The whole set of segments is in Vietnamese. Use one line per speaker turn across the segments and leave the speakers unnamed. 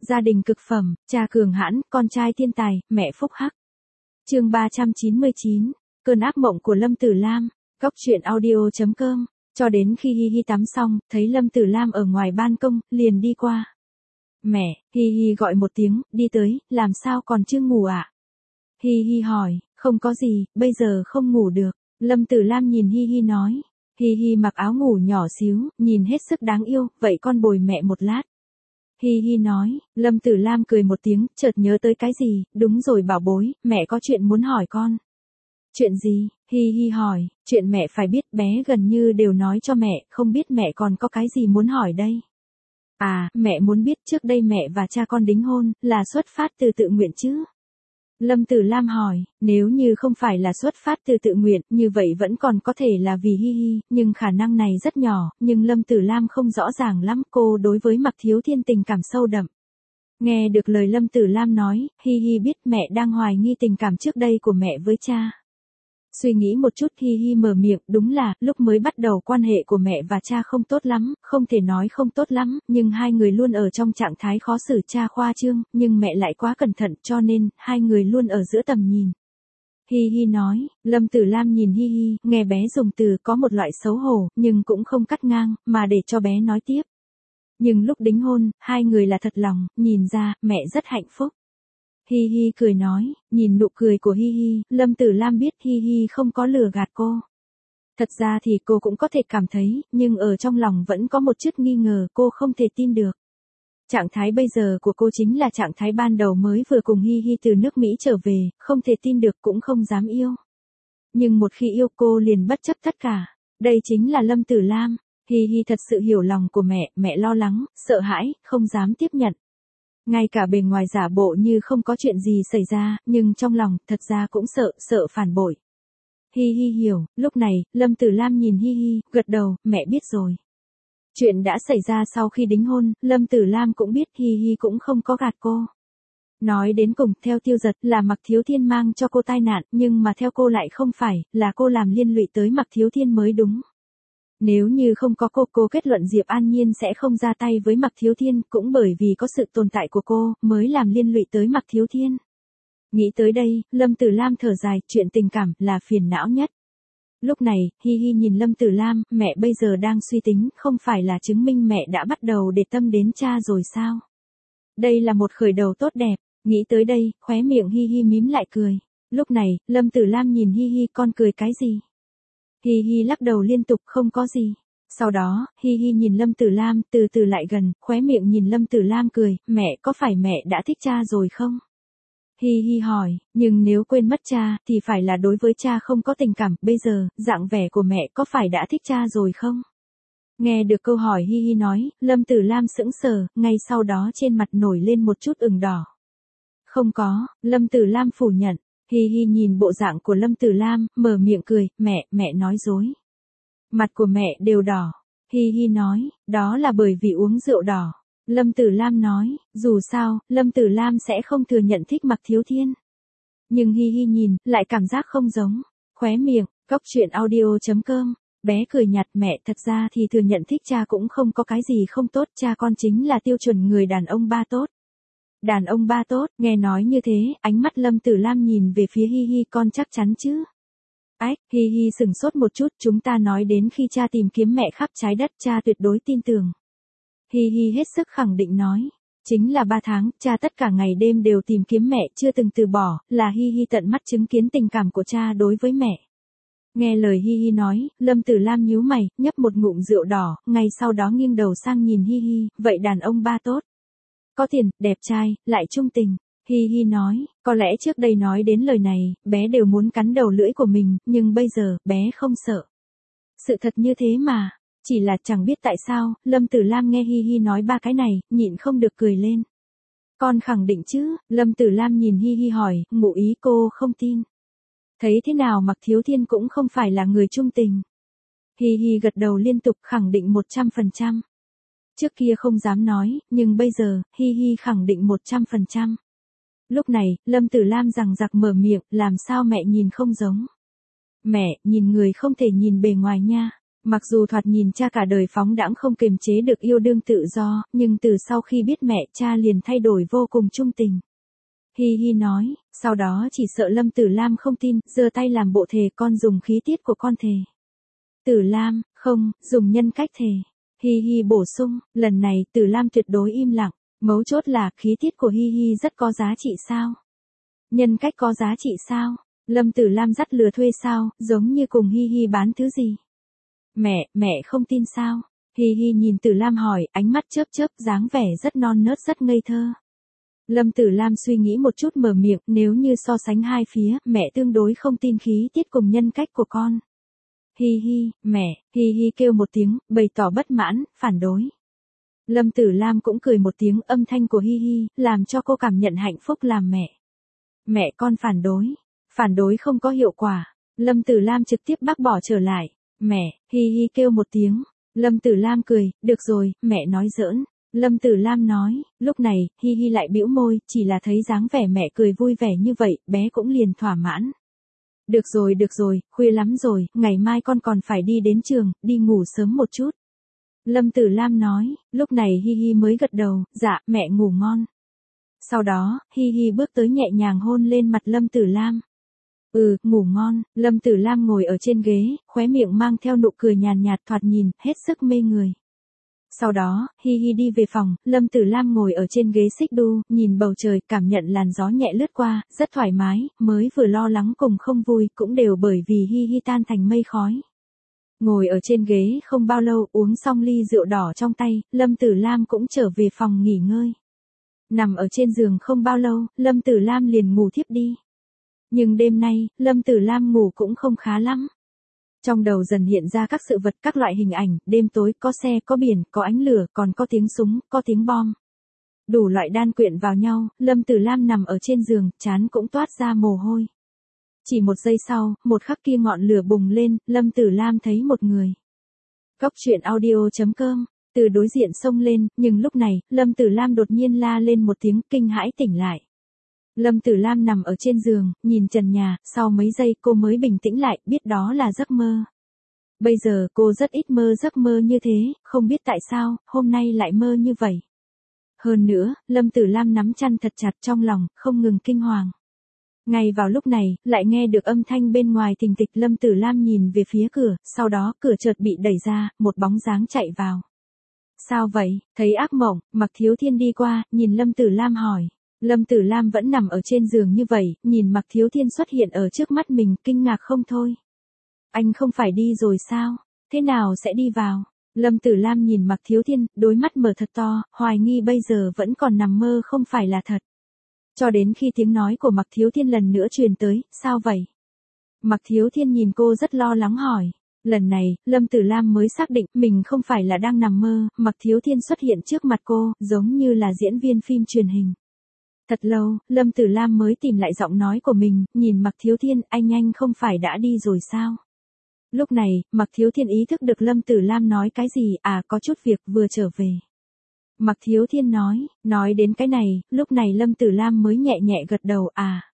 Gia đình cực phẩm, cha cường hãn, con trai thiên tài, mẹ phúc hắc. Chương 399, cơn ác mộng của Lâm Tử Lam. Góc truyện audio.com. Cho đến khi Hi Hi tắm xong, thấy Lâm Tử Lam ở ngoài ban công, liền đi qua. Mẹ, Hi Hi gọi một tiếng, đi tới, làm sao còn chưa ngủ ạ? Hi Hi hỏi, không có gì, bây giờ không ngủ được. Lâm Tử Lam nhìn Hi Hi nói. Hi Hi mặc áo ngủ nhỏ xíu, nhìn hết sức đáng yêu, vậy con bồi mẹ một lát. Hi Hi nói. Lâm Tử Lam cười một tiếng, chợt nhớ tới cái gì, đúng rồi bảo bối, mẹ có chuyện muốn hỏi con. Chuyện gì? Hi Hi hỏi, chuyện mẹ phải biết, bé gần như đều nói cho mẹ, không biết mẹ còn có cái gì muốn hỏi đây. À, mẹ muốn biết trước đây mẹ và cha con đính hôn, là xuất phát từ tự nguyện chứ? Lâm Tử Lam hỏi, nếu như không phải là xuất phát từ tự nguyện, như vậy vẫn còn có thể là vì Hi Hi, nhưng khả năng này rất nhỏ, nhưng Lâm Tử Lam không rõ ràng lắm, cô đối với Mạc Thiếu Thiên tình cảm sâu đậm. Nghe được lời Lâm Tử Lam nói, Hi Hi biết mẹ đang hoài nghi tình cảm trước đây của mẹ với cha. Suy nghĩ một chút Hi Hi mở miệng, đúng là, lúc mới bắt đầu quan hệ của mẹ và cha không tốt lắm, không thể nói không tốt lắm, nhưng hai người luôn ở trong trạng thái khó xử, cha khoa trương, nhưng mẹ lại quá cẩn thận cho nên, hai người luôn ở giữa tầm nhìn. Hi Hi nói. Lâm Tử Lam nhìn Hi Hi, nghe bé dùng từ có một loại xấu hổ, nhưng cũng không cắt ngang, mà để cho bé nói tiếp. Nhưng lúc đính hôn, hai người là thật lòng, nhìn ra, mẹ rất hạnh phúc. Hi Hi cười nói, nhìn nụ cười của Hi Hi, Lâm Tử Lam biết Hi Hi không có lừa gạt cô. Thật ra thì cô cũng có thể cảm thấy, nhưng ở trong lòng vẫn có một chút nghi ngờ, cô không thể tin được. Trạng thái bây giờ của cô chính là trạng thái ban đầu mới vừa cùng Hi Hi từ nước Mỹ trở về, không thể tin được cũng không dám yêu. Nhưng một khi yêu cô liền bất chấp tất cả. Đây chính là Lâm Tử Lam. Hi Hi thật sự hiểu lòng của mẹ, mẹ lo lắng, sợ hãi, không dám tiếp nhận. Ngay cả bề ngoài giả bộ như không có chuyện gì xảy ra, nhưng trong lòng, thật ra cũng sợ phản bội. Hi Hi hiểu, lúc này, Lâm Tử Lam nhìn Hi Hi, gật đầu, mẹ biết rồi. Chuyện đã xảy ra sau khi đính hôn, Lâm Tử Lam cũng biết Hi Hi cũng không có gạt cô. Nói đến cùng, theo Tiêu Giật là Mạc Thiếu Thiên mang cho cô tai nạn, nhưng mà theo cô lại không phải, là cô làm liên lụy tới Mạc Thiếu Thiên mới đúng. Nếu như không có cô kết luận Diệp An Nhiên sẽ không ra tay với Mạc Thiếu Thiên, cũng bởi vì có sự tồn tại của cô, mới làm liên lụy tới Mạc Thiếu Thiên. Nghĩ tới đây, Lâm Tử Lam thở dài, chuyện tình cảm là phiền não nhất. Lúc này, Hi Hi nhìn Lâm Tử Lam, mẹ bây giờ đang suy tính, không phải là chứng minh mẹ đã bắt đầu để tâm đến cha rồi sao? Đây là một khởi đầu tốt đẹp, nghĩ tới đây, khóe miệng Hi Hi mím lại cười. Lúc này, Lâm Tử Lam nhìn Hi Hi, con cười cái gì? Hi Hi lắc đầu liên tục, không có gì. Sau đó, Hi Hi nhìn Lâm Tử Lam, từ từ lại gần, khóe miệng nhìn Lâm Tử Lam cười, mẹ có phải mẹ đã thích cha rồi không? Hi Hi hỏi, nhưng nếu quên mất cha, thì phải là đối với cha không có tình cảm, bây giờ, dạng vẻ của mẹ có phải đã thích cha rồi không? Nghe được câu hỏi Hi Hi nói, Lâm Tử Lam sững sờ, ngay sau đó trên mặt nổi lên một chút ửng đỏ. Không có, Lâm Tử Lam phủ nhận. Hi Hi nhìn bộ dạng của Lâm Tử Lam, mở miệng cười, mẹ nói dối. Mặt của mẹ đều đỏ. Hi Hi nói, đó là bởi vì uống rượu đỏ. Lâm Tử Lam nói, dù sao, Lâm Tử Lam sẽ không thừa nhận thích Mạc Thiếu Thiên. Nhưng Hi Hi nhìn, lại cảm giác không giống. Khóe miệng, góc truyện audio.com. Bé cười nhạt, mẹ thật ra thì thừa nhận thích cha cũng không có cái gì không tốt, cha con chính là tiêu chuẩn người đàn ông ba tốt. Đàn ông ba tốt, nghe nói như thế, ánh mắt Lâm Tử Lam nhìn về phía Hi Hi, con chắc chắn chứ? Ách, Hi Hi sừng sốt một chút, chúng ta nói đến khi cha tìm kiếm mẹ khắp trái đất, cha tuyệt đối tin tưởng. Hi Hi hết sức khẳng định nói. Chính là 3 tháng, cha tất cả ngày đêm đều tìm kiếm mẹ, chưa từng từ bỏ, là Hi Hi tận mắt chứng kiến tình cảm của cha đối với mẹ. Nghe lời Hi Hi nói, Lâm Tử Lam nhíu mày, nhấp một ngụm rượu đỏ, ngay sau đó nghiêng đầu sang nhìn Hi Hi, vậy đàn ông ba tốt. Có tiền, đẹp trai, lại trung tình. Hi Hi nói, có lẽ trước đây nói đến lời này, bé đều muốn cắn đầu lưỡi của mình, nhưng bây giờ, bé không sợ. Sự thật như thế mà, chỉ là chẳng biết tại sao, Lâm Tử Lam nghe Hi Hi nói 3 cái này, nhịn không được cười lên. Con khẳng định chứ? Lâm Tử Lam nhìn Hi Hi hỏi, ngụ ý cô không tin. Thấy thế nào Mạc Thiếu Thiên cũng không phải là người trung tình. Hi Hi gật đầu liên tục, khẳng định 100%. Trước kia không dám nói, nhưng bây giờ, Hi Hi khẳng định 100%. Lúc này, Lâm Tử Lam rằng giặc mở miệng, làm sao mẹ nhìn không giống? Mẹ, nhìn người không thể nhìn bề ngoài nha. Mặc dù thoạt nhìn cha cả đời phóng đãng không kiềm chế được yêu đương tự do, nhưng từ sau khi biết mẹ cha liền thay đổi vô cùng trung tình. Hi hi nói, sau đó chỉ sợ Lâm Tử Lam không tin, giơ tay làm bộ thề con dùng khí tiết của con thề. Tử Lam, không, dùng nhân cách thề. Hi hi bổ sung, lần này Tử Lam tuyệt đối im lặng, mấu chốt là khí tiết của Hi hi rất có giá trị sao? Nhân cách có giá trị sao? Lâm Tử Lam dắt lừa thuê sao, giống như cùng Hi hi bán thứ gì? Mẹ không tin sao? Hi hi nhìn Tử Lam hỏi, ánh mắt chớp chớp, dáng vẻ rất non nớt rất ngây thơ. Lâm Tử Lam suy nghĩ một chút mở miệng, nếu như so sánh hai phía, mẹ tương đối không tin khí tiết cùng nhân cách của con. Hi hi, mẹ, hi hi kêu một tiếng, bày tỏ bất mãn, phản đối. Lâm Tử Lam cũng cười một tiếng, âm thanh của hi hi, làm cho cô cảm nhận hạnh phúc làm mẹ. Mẹ con phản đối không có hiệu quả. Lâm Tử Lam trực tiếp bác bỏ trở lại. Mẹ, hi hi kêu một tiếng. Lâm Tử Lam cười, được rồi, mẹ nói giỡn. Lâm Tử Lam nói, lúc này, hi hi lại bĩu môi, chỉ là thấy dáng vẻ mẹ cười vui vẻ như vậy, bé cũng liền thỏa mãn. Được rồi, khuya lắm rồi, ngày mai con còn phải đi đến trường, đi ngủ sớm một chút. Lâm Tử Lam nói, lúc này hi hi mới gật đầu, dạ, mẹ ngủ ngon. Sau đó, hi hi bước tới nhẹ nhàng hôn lên mặt Lâm Tử Lam. Ngủ ngon. Lâm Tử Lam ngồi ở trên ghế, khóe miệng mang theo nụ cười nhàn nhạt thoạt nhìn, hết sức mê người. Sau đó, hi hi đi về phòng, Lâm Tử Lam ngồi ở trên ghế xích đu, nhìn bầu trời, cảm nhận làn gió nhẹ lướt qua, rất thoải mái, mới vừa lo lắng cùng không vui, cũng đều bởi vì hi hi tan thành mây khói. Ngồi ở trên ghế không bao lâu, uống xong ly rượu đỏ trong tay, Lâm Tử Lam cũng trở về phòng nghỉ ngơi. Nằm ở trên giường không bao lâu, Lâm Tử Lam liền ngủ thiếp đi. Nhưng đêm nay, Lâm Tử Lam ngủ cũng không khá lắm. Trong đầu dần hiện ra các sự vật, các loại hình ảnh, đêm tối, có xe, có biển, có ánh lửa, còn có tiếng súng, có tiếng bom. Đủ loại đan quyện vào nhau, Lâm Tử Lam nằm ở trên giường, trán cũng toát ra mồ hôi. Chỉ một giây sau, một khắc kia ngọn lửa bùng lên, Lâm Tử Lam thấy một người. Góc truyện audio.com, từ đối diện xông lên, nhưng lúc này, Lâm Tử Lam đột nhiên la lên một tiếng, kinh hãi tỉnh lại. Lâm Tử Lam nằm ở trên giường, nhìn trần nhà, sau mấy giây cô mới bình tĩnh lại, biết đó là giấc mơ. Bây giờ cô rất ít mơ giấc mơ như thế, không biết tại sao, hôm nay lại mơ như vậy. Hơn nữa, Lâm Tử Lam nắm chăn thật chặt trong lòng, không ngừng kinh hoàng. Ngay vào lúc này, lại nghe được âm thanh bên ngoài thình thịch. Lâm Tử Lam nhìn về phía cửa, sau đó cửa chợt bị đẩy ra, một bóng dáng chạy vào. Sao vậy? Thấy ác mộng, Mạc Thiếu Thiên đi qua, nhìn Lâm Tử Lam hỏi. Lâm Tử Lam vẫn nằm ở trên giường như vậy, nhìn Mạc Thiếu Thiên xuất hiện ở trước mắt mình, kinh ngạc không thôi. Anh không phải đi rồi sao? Thế nào sẽ đi vào? Lâm Tử Lam nhìn Mạc Thiếu Thiên, đôi mắt mở thật to, hoài nghi bây giờ vẫn còn nằm mơ không phải là thật. Cho đến khi tiếng nói của Mạc Thiếu Thiên lần nữa truyền tới, sao vậy? Mạc Thiếu Thiên nhìn cô rất lo lắng hỏi. Lần này, Lâm Tử Lam mới xác định mình không phải là đang nằm mơ, Mạc Thiếu Thiên xuất hiện trước mặt cô, giống như là diễn viên phim truyền hình. Thật lâu, Lâm Tử Lam mới tìm lại giọng nói của mình, nhìn Mạc Thiếu Thiên, anh không phải đã đi rồi sao? Lúc này, Mạc Thiếu Thiên ý thức được Lâm Tử Lam nói cái gì, có chút việc vừa trở về. Mạc Thiếu Thiên nói đến cái này, lúc này Lâm Tử Lam mới nhẹ nhẹ gật đầu,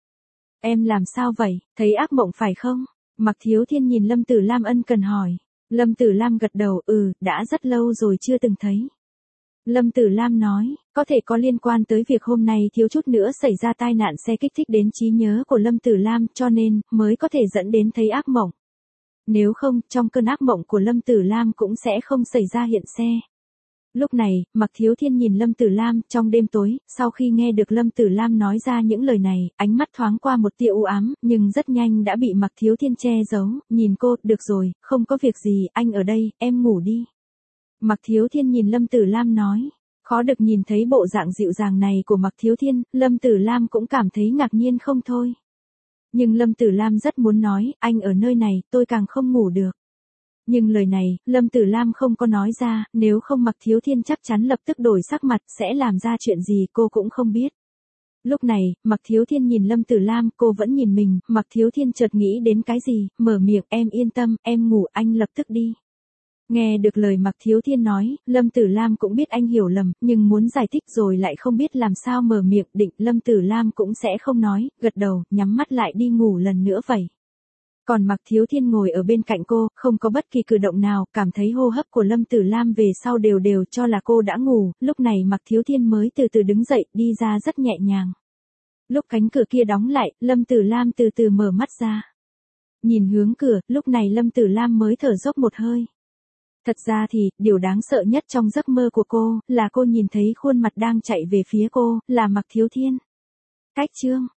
em làm sao vậy, thấy ác mộng phải không? Mạc Thiếu Thiên nhìn Lâm Tử Lam ân cần hỏi. Lâm Tử Lam gật đầu, đã rất lâu rồi chưa từng thấy. Lâm Tử Lam nói, có thể có liên quan tới việc hôm nay thiếu chút nữa xảy ra tai nạn xe kích thích đến trí nhớ của Lâm Tử Lam, cho nên, mới có thể dẫn đến thấy ác mộng. Nếu không, trong cơn ác mộng của Lâm Tử Lam cũng sẽ không xảy ra hiện xe. Lúc này, Mạc Thiếu Thiên nhìn Lâm Tử Lam, trong đêm tối, sau khi nghe được Lâm Tử Lam nói ra những lời này, ánh mắt thoáng qua một tia u ám, nhưng rất nhanh đã bị Mạc Thiếu Thiên che giấu, nhìn cô, được rồi, không có việc gì, anh ở đây, em ngủ đi. Mạc Thiếu Thiên nhìn Lâm Tử Lam nói, khó được nhìn thấy bộ dạng dịu dàng này của Mạc Thiếu Thiên, Lâm Tử Lam cũng cảm thấy ngạc nhiên không thôi. Nhưng Lâm Tử Lam rất muốn nói, anh ở nơi này, tôi càng không ngủ được. Nhưng lời này, Lâm Tử Lam không có nói ra, nếu không Mạc Thiếu Thiên chắc chắn lập tức đổi sắc mặt, sẽ làm ra chuyện gì cô cũng không biết. Lúc này, Mạc Thiếu Thiên nhìn Lâm Tử Lam, cô vẫn nhìn mình, Mạc Thiếu Thiên chợt nghĩ đến cái gì, mở miệng, em yên tâm, em ngủ, anh lập tức đi. Nghe được lời Mạc Thiếu Thiên nói, Lâm Tử Lam cũng biết anh hiểu lầm, nhưng muốn giải thích rồi lại không biết làm sao mở miệng, định Lâm Tử Lam cũng sẽ không nói, gật đầu, nhắm mắt lại đi ngủ lần nữa vậy. Còn Mạc Thiếu Thiên ngồi ở bên cạnh cô, không có bất kỳ cử động nào, cảm thấy hô hấp của Lâm Tử Lam về sau đều đều cho là cô đã ngủ, lúc này Mạc Thiếu Thiên mới từ từ đứng dậy, đi ra rất nhẹ nhàng. Lúc cánh cửa kia đóng lại, Lâm Tử Lam từ từ mở mắt ra. Nhìn hướng cửa, lúc này Lâm Tử Lam mới thở dốc một hơi. Thật ra thì, điều đáng sợ nhất trong giấc mơ của cô, là cô nhìn thấy khuôn mặt đang chạy về phía cô, là Mạc Thiếu Thiên. Cách chương